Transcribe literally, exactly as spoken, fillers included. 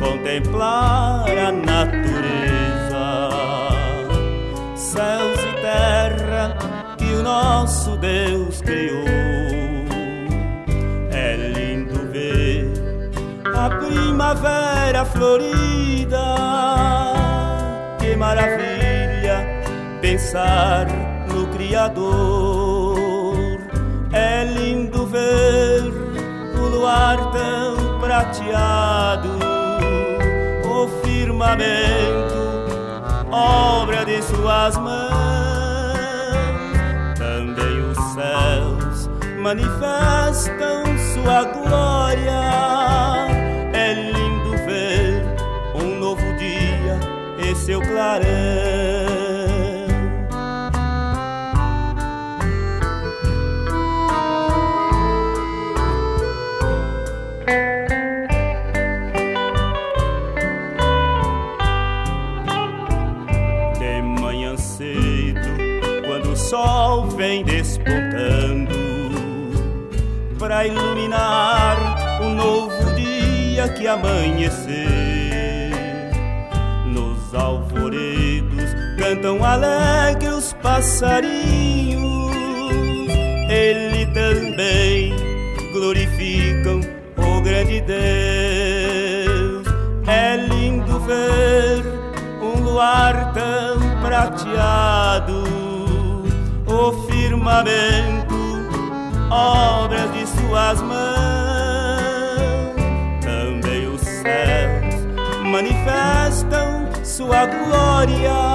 contemplar a natureza, céus e terra que o nosso Deus criou. É lindo ver a primavera florida, que maravilha pensar no Criador. É lindo ver o luar tão prateado, o firmamento, obra de suas mãos. Também os céus manifestam sua glória. É lindo ver um novo dia e seu clarão. O sol vem despontando para iluminar o novo dia que amanhecer. Nos alvoredos cantam alegre os passarinhos, ele também glorificam o grande Deus. É lindo ver um luar tão prateado, o firmamento, obras de suas mãos. Também os céus manifestam sua glória.